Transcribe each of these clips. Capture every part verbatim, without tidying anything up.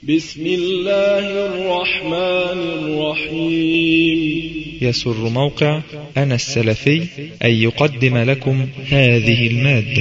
بسم الله الرحمن الرحيم. يسر موقع أنا السلفي أن يقدم لكم هذه المادة.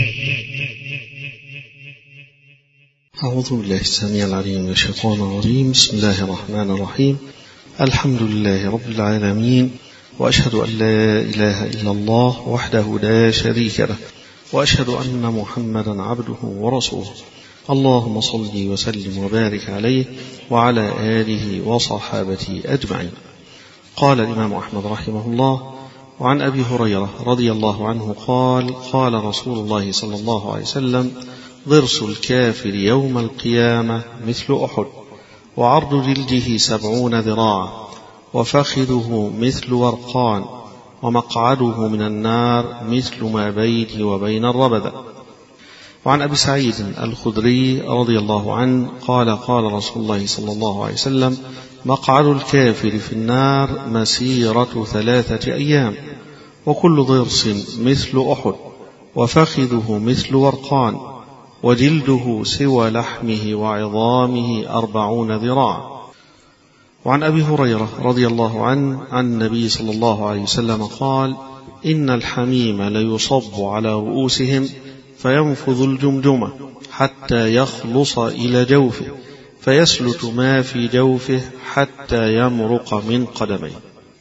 أعوذ بالله السميع العليم من الشيطان الرجيم. بسم الله الرحمن الرحيم. الحمد لله رب العالمين، وأشهد أن لا إله إلا الله وحده لا شريك له، وأشهد أن محمدا عبده ورسوله. اللهم صل وسلم وبارك عليه وعلى آله وصحابته أجمعين. قال الإمام أحمد رحمه الله: وعن أبي هريرة رضي الله عنه قال: قال رسول الله صلى الله عليه وسلم: ضرس الكافر يوم القيامة مثل أحد، وعرض جلده سبعون ذراعا، وفخذه مثل ورقان، ومقعده من النار مثل ما بينه وبين الربذة. وعن أبي سعيد الخدري رضي الله عنه قال: قال رسول الله صلى الله عليه وسلم: مقعد الكافر في النار مسيرة ثلاثة أيام، وكل ضرس مثل أحد، وفخذه مثل ورقان، وجلده سوى لحمه وعظامه أربعون ذراعا. وعن أبي هريرة رضي الله عنه عن النبي صلى الله عليه وسلم قال: إن الحميم ليصب على رؤوسهم فينفذ الجمجمة حتى يخلص إلى جوفه، فيسلت ما في جوفه حتى يمرق من قدميه.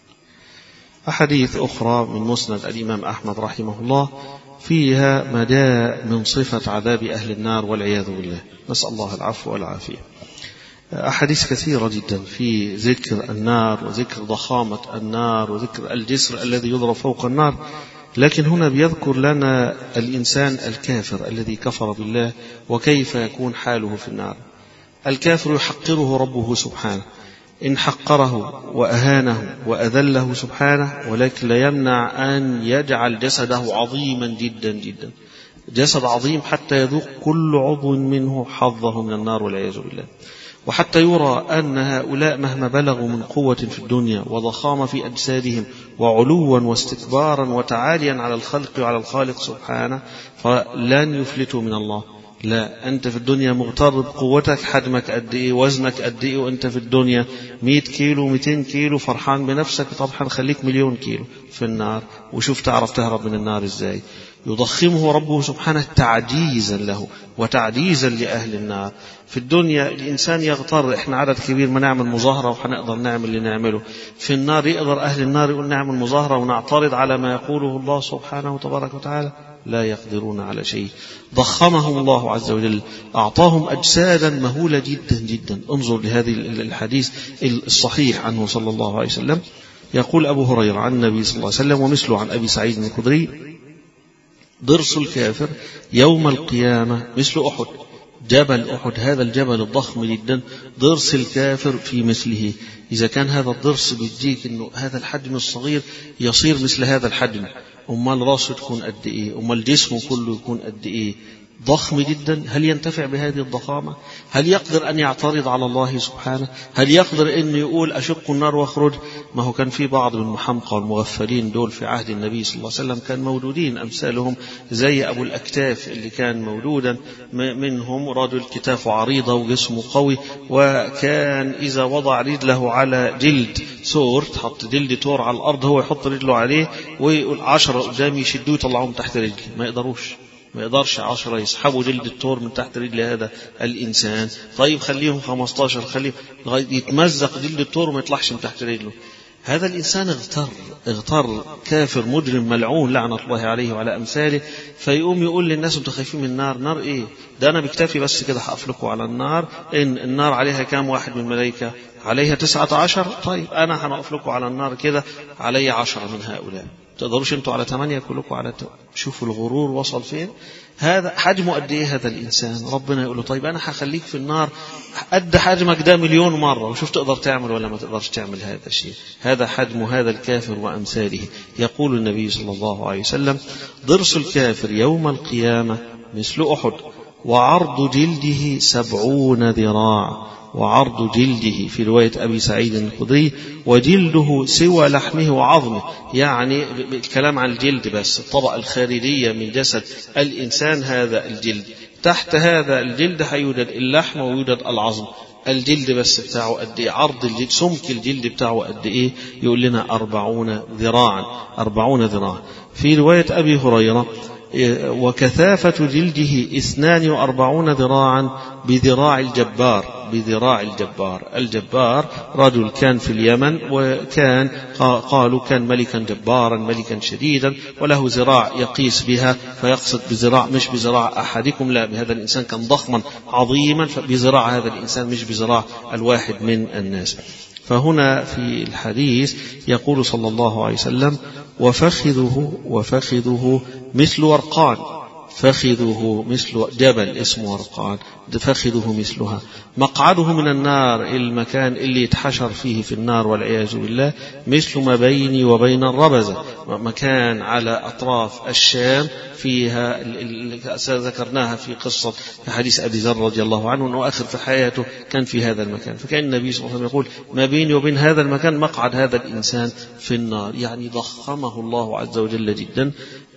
أحاديث أخرى من مسند الإمام أحمد رحمه الله فيها مدى من صفة عذاب أهل النار والعياذ بالله، نسأل الله العفو والعافية. أحاديث كثيرة جدا في ذكر النار وذكر ضخامة النار وذكر الجسر الذي يضرب فوق النار، لكن هنا بيذكر لنا الإنسان الكافر الذي كفر بالله وكيف يكون حاله في النار. الكافر يحقره ربه سبحانه، إن حقره وأهانه وأذله سبحانه، ولكن لا يمنع أن يجعل جسده عظيما جدا جدا، جسد عظيم حتى يذوق كل عضو منه حظه من النار والعياذ بالله. وحتى يرى أن هؤلاء مهما بلغوا من قوة في الدنيا وضخامة في أجسادهم وعلوا واستكبارا وتعاليا على الخلق وعلى الخالق سبحانه، فلن يفلتوا من الله. لا، أنت في الدنيا مغتر بقوتك، حجمك قد إيه، وزنك قد إيه، وأنت في الدنيا مئة كيلو مئتين كيلو فرحان بنفسك. طبعا خليك مليون كيلو في النار وشوف تعرف تهرب من النار إزاي. يضخمه ربه سبحانه تعجيزا له وتعجيزا لأهل النار. في الدنيا الإنسان يغتر، إحنا عدد كبير ما نعمل مظاهرة وحنقدر نعمل اللي نعمله. في النار يقدر أهل النار يقول نعمل مظاهرة ونعترض على ما يقوله الله سبحانه وتبارك وتعالى؟ لا يقدرون على شيء. ضخمهم الله عز وجل، أعطاهم أجسادا مهولة جدا جدا. انظر لهذه الحديث الصحيح عنه صلى الله عليه وسلم. يقول أبو هريرة عن النبي صلى الله عليه وسلم، ومثله عن أبي سعيد الخدري: ضرس الكافر يوم القيامة مثل أحد. جبل أحد، هذا الجبل الضخم جدا، ضرس الكافر في مثله. إذا كان هذا الضرس بيديك إنه هذا الحجم الصغير يصير مثل هذا الحجم، أمال راسه تكون قد إيه، أمال جسمه كله يكون قد إيه، ضخم جدا. هل ينتفع بهذه الضخامة؟ هل يقدر أن يعترض على الله سبحانه؟ هل يقدر أن يقول أشق النار واخرج؟ ما هو كان في بعض من المحمقى والمغفلين دول في عهد النبي صلى الله عليه وسلم كان موجودين أمثالهم زي أبو الأكتاف اللي كان موجودا منهم، رجل كتافه عريضة وجسمه قوي، وكان إذا وضع رجله على جلد ثور، تحط جلد ثور على الأرض، هو يحط رجله عليه ويقول عشرة قدام يشدوه يطلعوهم تحت رجله، ما يقدروش ما يقدرش عشرة يسحبوا جلد الثور من تحت رجل هذا الإنسان. طيب خليهم خمستاشر، خليهم يتمزق جلد الثور وما يطلعش من تحت رجله. هذا الإنسان اغتر اغتر كافر مجرم ملعون لعنة الله عليه وعلى أمثاله، فيقوم يقول للناس انتوا خايفين من النار؟ نار إيه ده، أنا بكتافي بس كده هقفلكوا على النار. إن النار عليها كام واحد من الملائكة؟ عليها تسعة عشر. طيب أنا هنقفلكوا على النار كده، علي عشرة من هؤلاء، تقدروش انتوا على ثمانية كلكم على ت... شوفوا الغرور وصل فين. هذا حجمه قد ايه هذا الانسان؟ ربنا يقول له طيب انا هخليك في النار قد حجمك ده مليون مره، وشوف تقدر تعمل ولا ما تقدرش تعمل هذا الشيء. هذا حجم هذا الكافر وامثاله. يقول النبي صلى الله عليه وسلم: ضرس الكافر يوم القيامه مثل احد، وعرض جلده سبعون ذراع. وعرض جلده في رواية أبي سعيد الخدري: وجلده سوى لحمه وعظمه. يعني الكلام عن الجلد بس، الطبقة الخارجية من جسد الإنسان هذا الجلد، تحت هذا الجلد هيوجد اللحم ويوجد العظم. الجلد بس بتاعه قد ايه، عرض الجلد سمك الجلد بتاعه قد ايه، يقول لنا أربعون ذراعا أربعون ذراعا. في رواية أبي هريرة وكثافة جلده اثنان وأربعون ذراعا بذراع الجبار بذراع الجبار الجبار رجل كان في اليمن، وكان قالوا كان ملكا جبارا ملكا شديدا، وله ذراع يقيس بها، فيقصد بذراع مش بذراع أحدكم، لا، بهذا الإنسان كان ضخما عظيما، فبذراع هذا الإنسان مش بذراع الواحد من الناس. فهنا في الحديث يقول صلى الله عليه وسلم وفخذه وفخذه مثل ورقان، فخذه مثل جبل اسمه ورقان، فخذه مثلها. مقعده من النار، المكان اللي يتحشر فيه في النار والعياذ بالله، مثل ما بيني وبين الربزة، مكان على أطراف الشام فيها ذكرناها في قصة في حديث أبي ذر رضي الله عنه أنه آخر في حياته كان في هذا المكان. فكان النبي صلى الله عليه وسلم يقول ما بيني وبين هذا المكان مقعد هذا الإنسان في النار، يعني ضخمه الله عز وجل جدا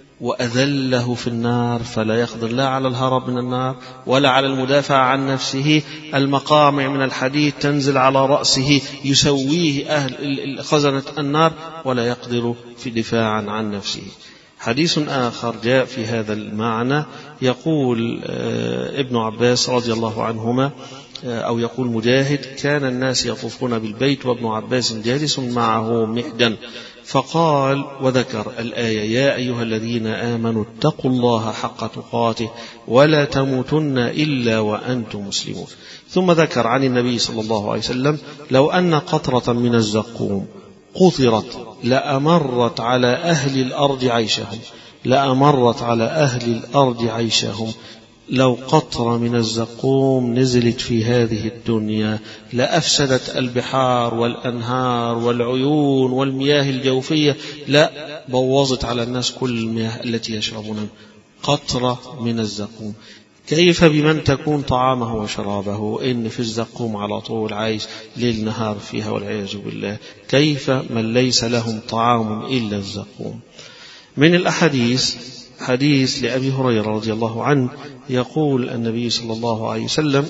وأذله في النار، فلا يقدر لا على الهرب من النار ولا على المدافع عن نفسه. المقامع من الحديد تنزل على رأسه يسويه أهل خزنة النار، ولا يقدر في دفاع عن نفسه. حديث آخر جاء في هذا المعنى، يقول ابن عباس رضي الله عنهما أو يقول مجاهد كان الناس يطوفون بالبيت وابن عباس جالس معه محجن، فقال وذكر الآية يا أيها الذين آمنوا اتقوا الله حق تقاته ولا تموتن إلا وأنتم مسلمون. ثم ذكر عن النبي صلى الله عليه وسلم لو أن قطرة من الزقوم قطرت لأمرت على أهل الأرض عيشهم لأمرت على أهل الأرض عيشهم لو قطرة من الزقوم نزلت في هذه الدنيا لأفسدت البحار والأنهار والعيون والمياه الجوفية، لا بوظت على الناس كل المياه التي يشربون. قطرة من الزقوم، كيف بمن تكون طعامه وشرابه، إن في الزقوم على طول عايش ليل نهار فيها والعياذ بالله، كيف من ليس لهم طعام إلا الزقوم. من الأحاديث حديث لأبي هريرة رضي الله عنه يقول النبي صلى الله عليه وسلم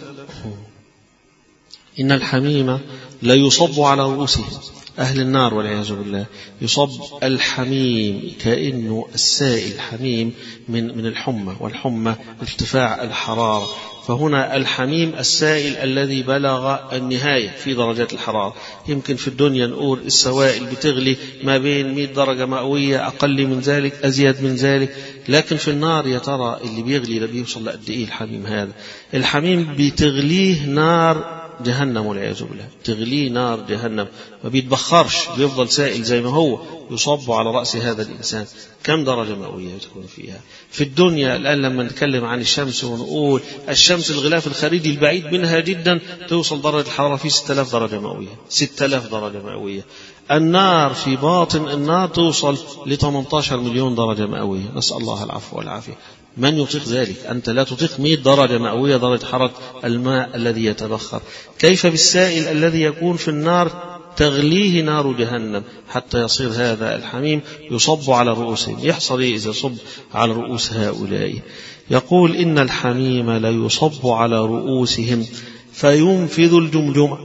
إن الحميم لا يصب على رؤوسهم، أهل النار والعياذ بالله يصب الحميم كأنه السائل الحميم من من الحمى، والحمى ارتفاع الحرارة، فهنا الحميم السائل الذي بلغ النهاية في درجات الحرارة. يمكن في الدنيا نقول السوائل بتغلي ما بين مئة درجة مئوية، أقل من ذلك أزيد من ذلك، لكن في النار يا ترى اللي بيغلي ده بيوصل لقد إيه الحميم هذا؟ الحميم بتغليه نار جهنم والعياذ بالله، تغليه نار جهنم، ما بيتبخرش، بيفضل سائل زي ما هو، يصب على رأس هذا الإنسان. كم درجة مئوية تكون فيها؟ في الدنيا الآن لما نتكلم عن الشمس ونقول الشمس الغلاف الخارجي البعيد منها جدا توصل درجة الحرارة فيه ستة آلاف درجة مئوية، ستة آلاف درجة مئوية. النار في باطن النار توصل ل ثمانية عشر مليون درجة مئوية، نسأل الله العفو والعافية. من يطيق ذلك؟ أنت لا تطيق مئة درجة مئوية درجة حرارة الماء الذي يتبخر، كيف بالسائل الذي يكون في النار تغليه نار جهنم حتى يصير هذا الحميم يصب على رؤوسهم. يحصل إيه إذا صب على رؤوس هؤلاء؟ يقول إن الحميم لا يصب على رؤوسهم فينفذ الجمجمة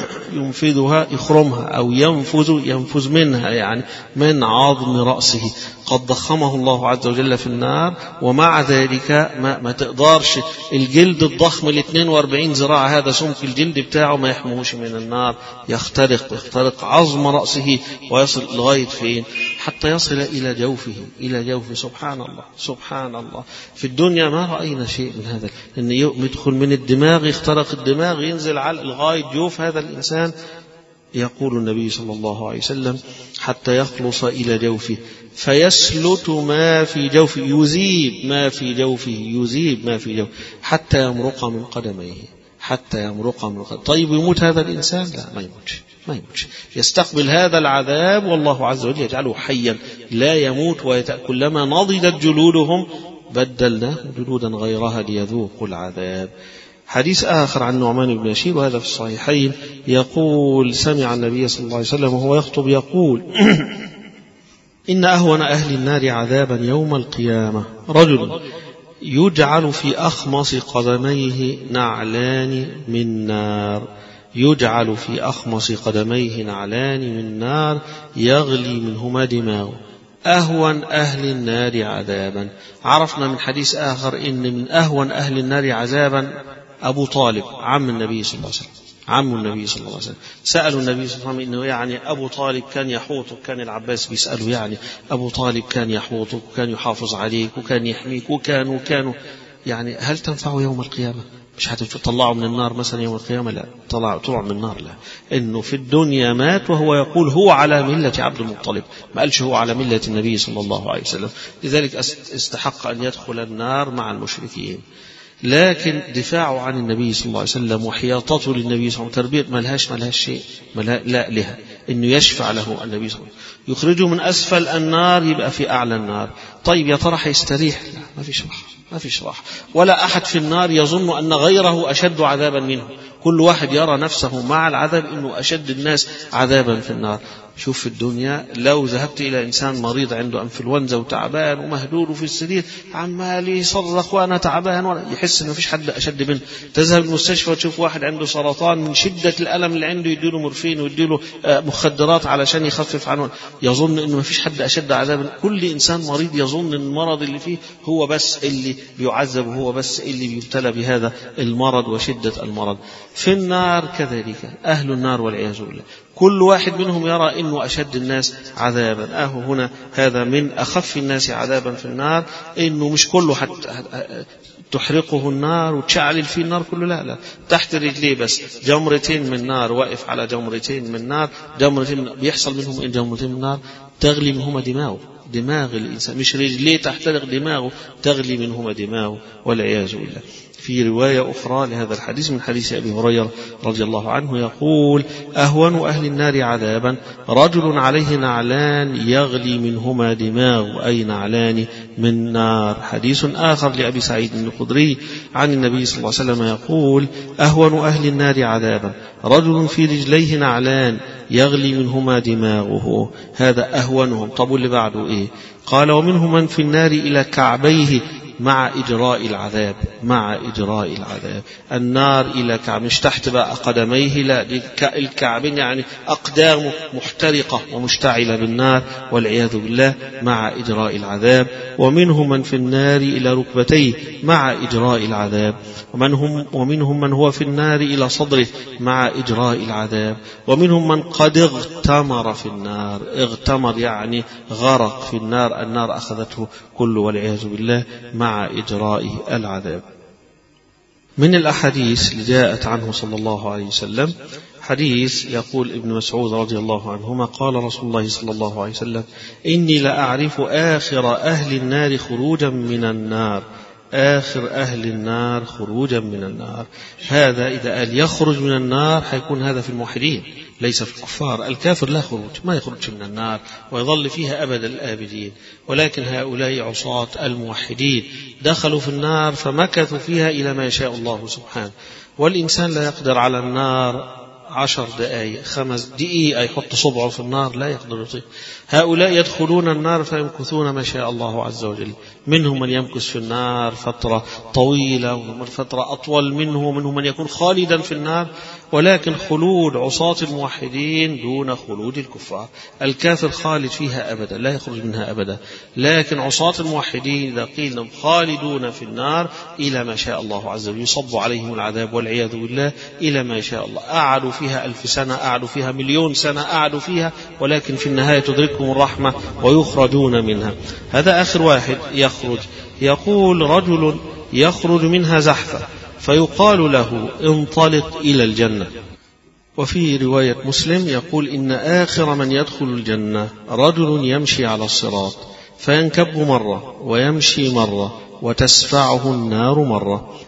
ينفذها يخرمها أو ينفذ ينفذ منها، يعني من عظم رأسه، قد ضخمه الله عز وجل في النار، ومع ذلك ما, ما تقدرش الجلد الضخم ال اثنين وأربعين ذراع هذا سمك الجلد بتاعه ما يحموش من النار، يخترق يخترق عظم رأسه ويصل لغاية فين؟ حتى يصل إلى جوفه إلى جوفه. سبحان الله سبحان الله. في الدنيا ما رأينا شيء من هذا، إن يدخل من الدماغ يخترق الدماغ ينزل على لغاية جوف هذا الإنسان. يقول النبي صلى الله عليه وسلم حتى يخلص إلى جوفه فيسلت ما في جوفه، يذيب ما في جوفه يذيب ما في جوفه حتى يمرق من قدميه حتى يمرق من قدميه. طيب يموت هذا الإنسان؟ لا، ما يموتش ما يموتش يستقبل هذا العذاب، والله عز وجل يجعله حيا لا يموت، وكلما نضجت جلودهم بدلناه جلودا غيرها ليذوقوا العذاب. حديث آخر عن نعمان بن بشير وهذا في الصحيحين يقول سمع النبي صلى الله عليه وسلم وهو يخطب يقول إن أهون أهل النار عذابا يوم القيامة رجل يجعل في أخمص قدميه نعلان من نار يجعل في أخمص قدميه نعلان من نار يغلي منهما دماغه أهون أهل النار عذابا. عرفنا من حديث آخر إن من أهون أهل النار عذابا أبو طالب عم النبي صلى الله عليه وسلم عم النبي صلى الله عليه وسلم. سألوا النبي صلى الله عليه وسلم إنه يعني أبو طالب كان يحوطك، كان العباس بيسأله يعني أبو طالب كان يحوطك وكان يحافظ عليك وكان يحميك وكان وكانوا يعني هل تنفعه يوم القيامة؟ مش هتطلعوا من النار مثلا يوم القيامة؟ لا، طلع طلع من النار. لا، إنه في الدنيا مات وهو يقول هو على ملة عبد المطلب، ما قالش هو على ملة النبي صلى الله عليه وسلم، لذلك استحق أن يدخل النار مع المشركين. لكن دفاعه عن النبي صلى الله عليه وسلم وحياطته للنبي صلى الله عليه وسلم تربية ملهاش ملهاش شيء ملها لا لها إنه يشفع له النبي صلى الله عليه وسلم، يخرجه من أسفل النار يبقى في أعلى النار. طيب يا ترى هيستريح؟ لا، ما فيش راحة، ما فيش راحة. ولا أحد في النار يظن أن غيره أشد عذابا منه، كل واحد يرى نفسه مع العذاب إنه أشد الناس عذابا في النار. شوف في الدنيا لو ذهبت إلى إنسان مريض عنده أنفلونزا وتعبان ومهدود في السرير عمال يصرخ وأنا تعبان وأنا يحس إن مفيش حد أشد منه. تذهب المستشفى وتشوف واحد عنده سرطان من شدة الألم اللي عنده يديله مورفين ويديله مخدرات علشان يخفف عنه، يظن إنه مفيش حد أشد عذابا. كل إنسان مريض يظن إن المرض اللي فيه هو بس اللي بيعذب وهو بس اللي بيبتلى بهذا المرض وشدة المرض. في النار كذلك أهل النار والعياذ بالله كل واحد منهم يرى إنه أشد الناس عذابا. أهو هنا هذا من أخف الناس عذابا في النار، إنه مش كله حتى تحرقه النار وتشعل فيه النار كله، لا لا، تحت رجليه بس جمرتين من نار، واقف على جمرتين من نار، جمرتين بيحصل منهم إن جمرتين من نار تغلي منهما دماغه، دماغ الإنسان مش رجليه تحترق، دماغه تغلي منهما دماغه والعياذ بالله. في رواية أخرى لهذا الحديث من حديث أبي هريرة رضي الله عنه يقول أهون أهل النار عذابا رجل عليه نعلان يغلي منهما دماغ، أي نعلان من نار. حديث آخر لأبي سعيد الخدري عن النبي صلى الله عليه وسلم يقول أهون أهل النار عذابا رجل في رجليه نعلان يغلي منهما دماغه، هذا أهونهم. طب واللي بعده إيه؟ قال ومنهم من في النار إلى كعبيه مع إجراء العذاب، مع إجراء العذاب. النار إلى كعب، مش تحت بقى قدميه، لا، الكعبين يعني أقدامه محترقة ومشتعلة بالنار والعياذ بالله مع إجراء العذاب. ومنهم من في النار إلى ركبتيه مع إجراء العذاب. ومنهم, ومنهم من هو في النار إلى صدره مع إجراء العذاب. ومنهم من قد اغتمر في النار، اغتمر يعني غرق في النار، النار أخذته كله والعياذ بالله مع إجراء العذاب. من الأحاديث اللي جاءت عنه صلى الله عليه وسلم حديث يقول ابن مسعود رضي الله عنهما قال رسول الله صلى الله عليه وسلم إني لأعرف آخر أهل النار خروجا من النار، آخر أهل النار خروجا من النار. هذا إذا قال يخرج من النار حيكون هذا في الموحدين ليس في الكفار. الكافر لا خروج، ما يخرج من النار ويظل فيها أبد الآبدين. ولكن هؤلاء عصاة الموحدين دخلوا في النار فمكثوا فيها إلى ما يشاء الله سبحانه. والإنسان لا يقدر على النار عشر دقائق خمس دقائق يحط صبعه في النار، لا يقدر يطيق. هؤلاء يدخلون النار فيمكثون ما شاء الله عز وجل. منهم من يمكث في النار فترة طويلة ومن فترة أطول منه، ومنهم من يكون خالدا في النار. ولكن خلود عصاة الموحدين دون خلود الكفار. الكافر خالد فيها أبدا، لا يخرج منها أبدا. لكن عصاة الموحدين إذا قيل لهم خالدون في النار إلى ما شاء الله عز وجل، يصب عليهم العذاب والعياذ بالله إلى ما شاء الله. أعدوا فيها ألف سنة، أعدوا فيها مليون سنة، أعدوا فيها، ولكن في النهاية تدركهم الرحمة ويخرجون منها. هذا آخر واحد يخرج. يقول رجل يخرج منها زحفة فيقال له انطلق إلى الجنة. وفي رواية مسلم يقول إن آخر من يدخل الجنة رجل يمشي على الصراط فينكب مرة ويمشي مرة وتسفعه النار مرة.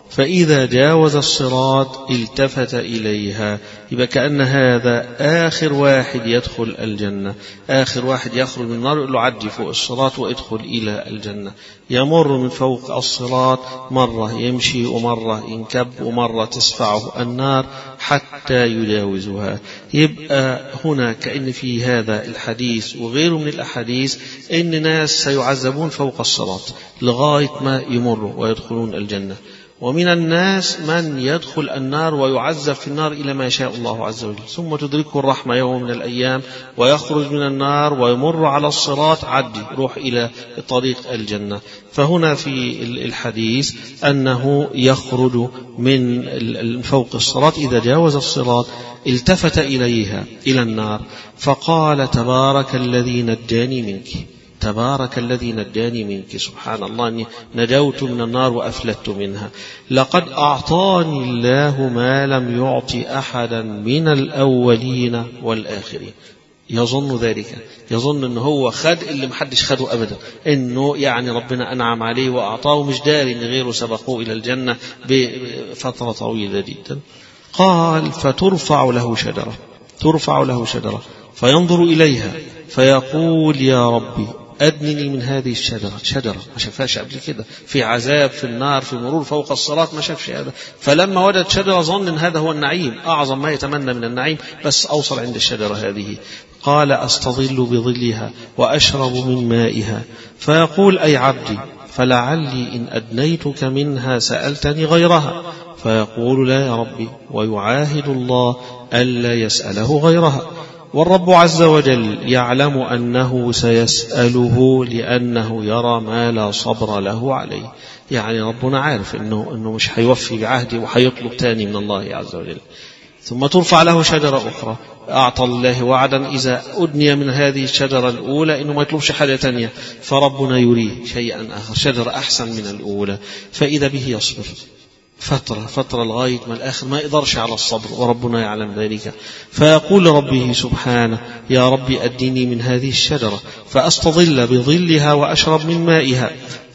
فإذا جاوز الصراط التفت إليها. يبقى كأن هذا آخر واحد يدخل الجنة، آخر واحد يخرج من النار، يقول له عدي فوق الصراط وادخل إلى الجنة. يمر من فوق الصراط، مرة يمشي ومرة ينكب ومرة تسفعه النار حتى يجاوزها. يبقى هنا كأن في هذا الحديث وغيره من الأحاديث إن ناس سيعذبون فوق الصراط لغاية ما يمروا ويدخلون الجنة، ومن الناس من يدخل النار ويعذب في النار إلى ما شاء الله عز وجل، ثم تدركه الرحمة يوم من الأيام ويخرج من النار ويمر على الصراط، عدي روح إلى طريق الجنة. فهنا في الحديث أنه يخرج من فوق الصراط، إذا جاوز الصراط التفت إليها إلى النار فقال تبارك الذي نجاني منك، تبارك الذي نجاني منك. سبحان الله، أني نجوت من النار وأفلت منها. لقد أعطاني الله ما لم يعط أحدا من الأولين والآخرين. يظن ذلك، يظن أنه هو خد اللي محدش خده أبدا، أنه يعني ربنا أنعم عليه وأعطاه، مش داري أن غيره سبقوه إلى الجنة بفترة طويلة جدا. قال فترفع له شجرة، ترفع له شجرة فينظر إليها فيقول يا ربي أدنني من هذه الشجرة. شجرة ما شافهاش قبل كده، في عذاب في النار، في مرور فوق الصراط، ما شافش هذا. فلما وجد شجرة ظن أن هذا هو النعيم، أعظم ما يتمنى من النعيم، بس أوصل عند الشجرة هذه. قال أستظل بظلها وأشرب من مائها. فيقول أي عبدي فلعلي إن أدنيتك منها سألتني غيرها. فيقول لا يا ربي، ويعاهد الله ألا يسأله غيرها. والرب عز وجل يعلم أنه سيسأله لأنه يرى ما لا صبر له عليه. يعني ربنا عارف أنه, إنه مش هيوفي بعهده وهيطلب تاني من الله عز وجل. ثم ترفع له شجرة أخرى. أعطى الله وعدا إذا أدني من هذه الشجرة الأولى إنه ما يطلبش حاجة تانية، فربنا يريه شيئا آخر، شجرة أحسن من الأولى، فإذا به يصبر فترة فترة لغاية ما الآخر ما يقدرش على الصبر، وربنا يعلم ذلك. فيقول ربه سبحانه يا ربي أدني من هذه الشجرة فأستظل بظلها وأشرب من مائها.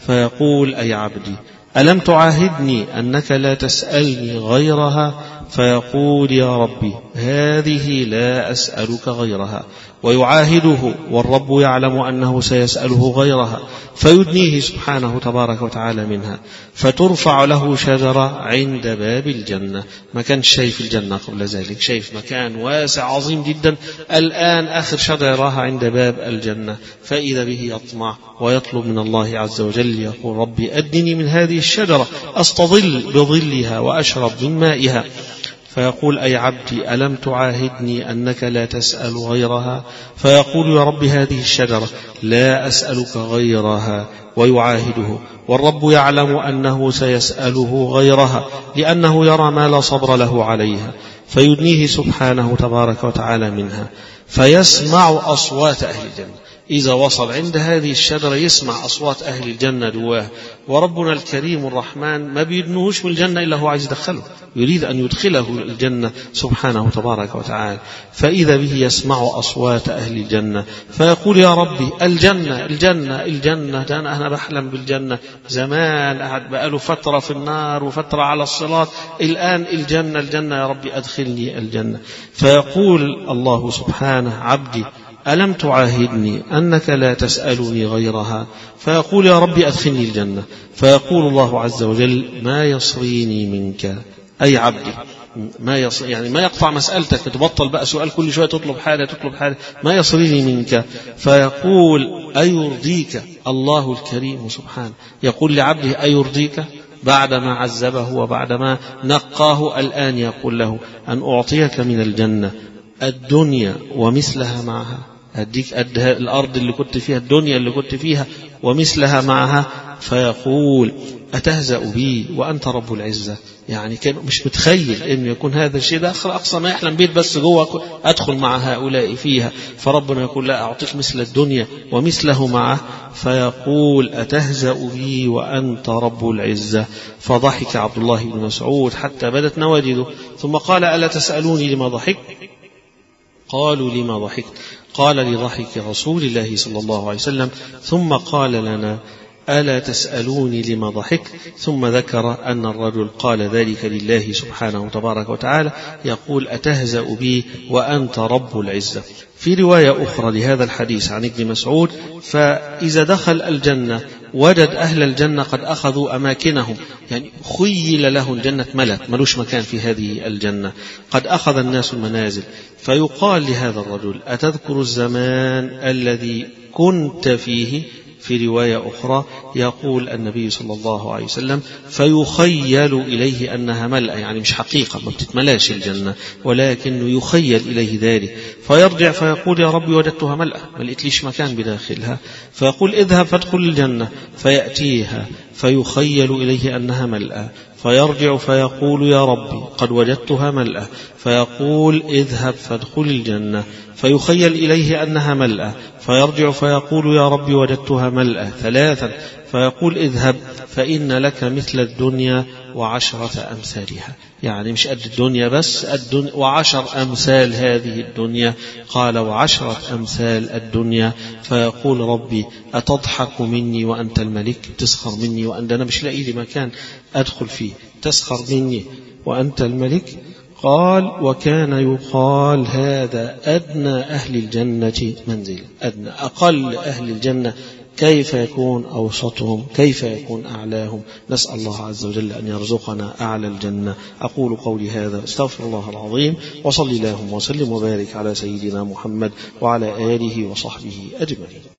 فيقول أي عبدي ألم تعاهدني أنك لا تسألني غيرها؟ فيقول يا ربي هذه لا أسألك غيرها. ويعاهده والرب يعلم أنه سيسأله غيرها، فيدنيه سبحانه تبارك وتعالى منها. فترفع له شجرة عند باب الجنة. ما كان شايف الجنة قبل ذلك، شايف مكان واسع عظيم جدا، الآن آخر شجرة يراها عند باب الجنة، فإذا به يطمع ويطلب من الله عز وجل، يقول ربي أدني من هذه الشجرة أستظل بظلها وأشرب من مائها. فيقول أي عبدي ألم تعاهدني أنك لا تسأل غيرها؟ فيقول يا رب هذه الشجرة لا أسألك غيرها. ويعاهده والرب يعلم أنه سيسأله غيرها لأنه يرى ما لا صبر له عليها، فيدنيه سبحانه تبارك وتعالى منها. فيسمع أصوات أهل الجنة. إذا وصل عند هذه الشجرة يسمع أصوات أهل الجنة جواه. وربنا الكريم الرحمن ما بيدنوش من الجنة إلا هو عايز يدخله، يريد أن يدخله الجنة سبحانه تبارك وتعالى. فإذا به يسمع أصوات أهل الجنة فيقول يا ربي الجنة الجنة الجنة. أنا بحلم بالجنة زمان، قعد بقاله فترة في النار وفترة على الصراط، الآن الجنة الجنة يا ربي أدخلني الجنة. فيقول الله سبحانه عبدي ألم تعاهدني أنك لا تسألني غيرها؟ فيقول يا ربي أدخلني الجنة. فيقول الله عز وجل ما يصريني منك أي عبدي، ما يص... يعني ما يقطع مسألتك، تبطل بقى سؤال كل شوية تطلب حاجة تطلب حاجة، ما يصريني منك. فيقول أيرضيك الله الكريم سبحانه، يقول لعبده أيرضيك بعدما عذبه وبعدما نقاه، الآن يقول له أن أعطيك من الجنة الدنيا ومثلها معها، أديك أدها الأرض اللي كنت فيها، الدنيا اللي كنت فيها ومثلها معها. فيقول أتهزأ بي وأنت رب العزة. يعني كان مش متخيل أن يكون هذا الشيء ده أقصى ما يحلم بيت بس جوه أدخل مع هؤلاء فيها. فربنا يقول لا أعطيك مثل الدنيا ومثله معه. فيقول أتهزأ بي وأنت رب العزة. فضحك عبد الله بن مسعود حتى بدت نواجذه، ثم قال ألا تسألوني لما ضحك؟ قالوا لما ضحكت؟ قال لضحك رسول الله صلى الله عليه وسلم. ثم قال لنا ألا تسألوني لما ضحك؟ ثم ذكر أن الرجل قال ذلك لله سبحانه تبارك وتعالى يقول أتهزأ بي وأنت رب العزة. في رواية أخرى لهذا الحديث عن ابن مسعود فإذا دخل الجنة وجد أهل الجنة قد أخذوا أماكنهم، يعني خيل له الجنة ملك ملوش مكان في هذه الجنة، قد أخذ الناس المنازل، فيقال لهذا الرجل أتذكر الزمان الذي كنت فيه؟ في رواية أخرى يقول النبي صلى الله عليه وسلم فيخيل إليه أنها ملأ، يعني مش حقيقة ما بتتملاش الجنة ولكنه يخيل إليه ذلك، فيرجع فيقول يا ربي وجدتها ملأ ما لقيتليش مكان بداخلها، فيقول اذهب فادخل الجنة فيأتيها فيخيل إليه أنها ملأ، فيرجع فيقول يا ربي قد وجدتها ملأ، فيقول اذهب فادخل الجنة، فيخيل إليه أنها ملأ، فيرجع فيقول يا ربي وجدتها ملأ ثلاثا، فيقول اذهب فإن لك مثل الدنيا وعشرة أمثالها، يعني مش قد الدنيا بس الدنيا وعشر أمثال هذه الدنيا، قال وعشرة أمثال الدنيا، فيقول ربي أتضحك مني وأنت الملك؟ تسخر مني وأنت أنا مش لاقي لي مكان أدخل فيه، تسخر مني وأنت الملك؟ قال وكان يقال هذا أدنى أهل الجنة منزلا، أدنى أقل أهل الجنة، كيف يكون أوسطهم؟ كيف يكون أعلاهم؟ نسأل الله عز وجل أن يرزقنا أعلى الجنة. أقول قولي هذا استغفر الله العظيم، وصلي اللهم وسلم وبارك على سيدنا محمد وعلى آله وصحبه أجمعين.